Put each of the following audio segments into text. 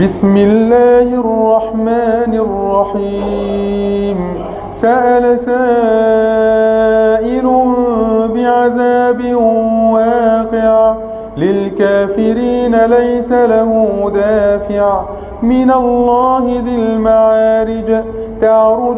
بسم الله الرحمن الرحيم. سأل سائل بعذاب واقع للكافرين ليس له دافع من الله ذي المعارج. تعرج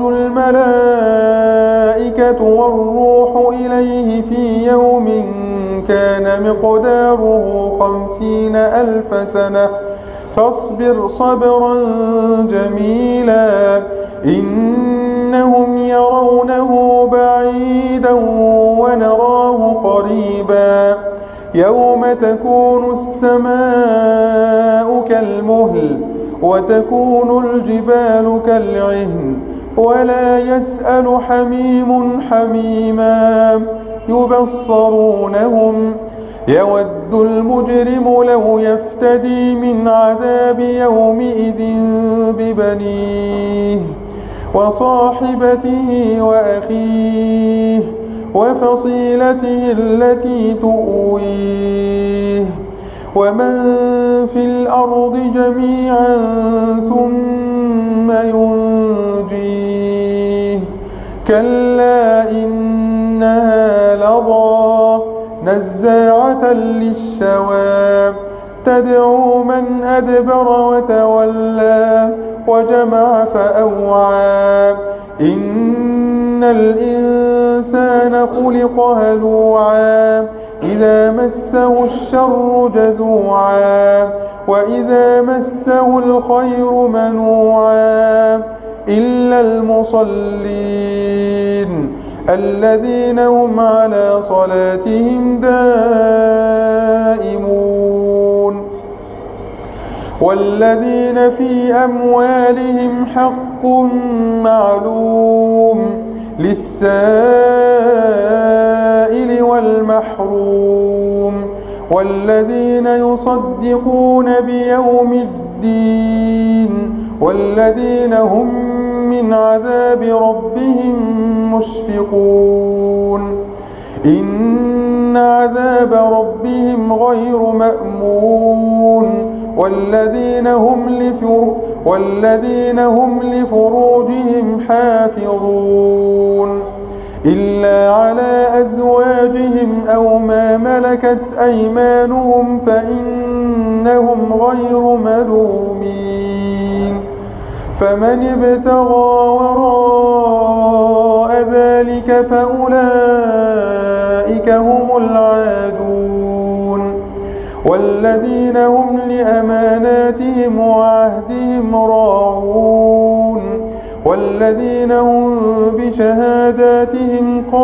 الملائكة والروح إليه في يوم كان مقداره 50,000 سنة فاصبر صبرا جميلا إنهم يرونه بعيدا ونراه قريبا يوم تكون السماء كالمهل وتكون الجبال كالعهن ولا يسأل حميم حميما يبصرونهم يود المجرم لو يفتدي من عذاب يومئذ ببنيه وصاحبته وأخيه وفصيلته التي تؤويه ومن في الأرض جميعا ثم ينجيه كلا إنها لظى نزاعة للشوى تدعو من أدبر وتولى وجمع فأوعى إن الإنسان خلق هلوعا إذا مسه الشر جزوعا وإذا مسه الخير منوعا إلا المصلين الذين هم على صلاتهم دائمون والذين في أموالهم حق معلوم للسائل والمحروم والذين يصدقون بيوم الدين والذين هم من عذاب ربهم مشفقون إن عذاب ربهم غير مأمون والذين هم لفروجهم حافظون إلا على أزواجهم أو ما ملكت أيمانهم فإنهم غير ملومين فمن ابتغى وراء ذلك فأولئك هم العادون والذين هم لأماناتهم وعهدهم راعون والذين هم بشهاداتهم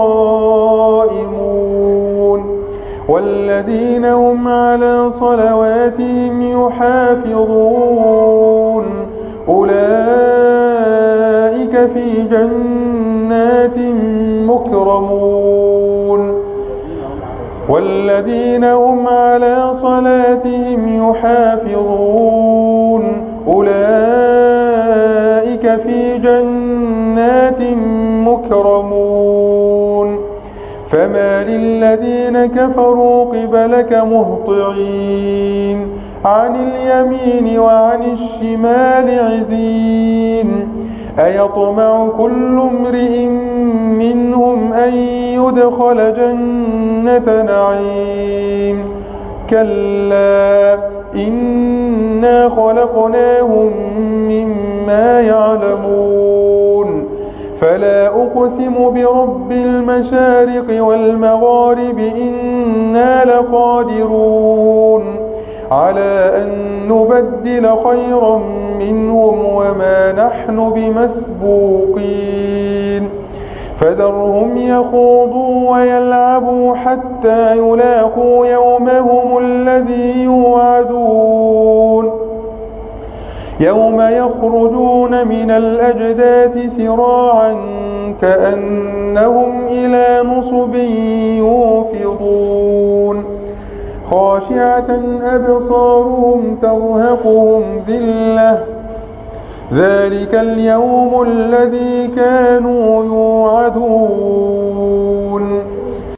قائمون والذين هم على صلواتهم يحافظون أولئك في جنات مكرمون والذين هم على صلاتهم يحافظون أولئك في جنات مكرمون فما للذين كفروا قبلك مهطعين عن اليمين وعن الشمال عزين أيطمع كل امرئ منهم أن يدخل جنة نعيم كلا إنا خلقناهم مما يعلمون فلا أقسم برب المشارق والمغارب إنا لقادرون على أن نبدل خيرا منهم وما نحن بمسبوقين فذرهم يخوضوا ويلعبوا حتى يلاقوا يومهم الذي يوعدون يوم يخرجون من الأجداث سراعا كأنهم إلى نصب يوفضون خاشعة أبصارهم ترهقهم ذلة ذلك اليوم الذي كانوا يوعدون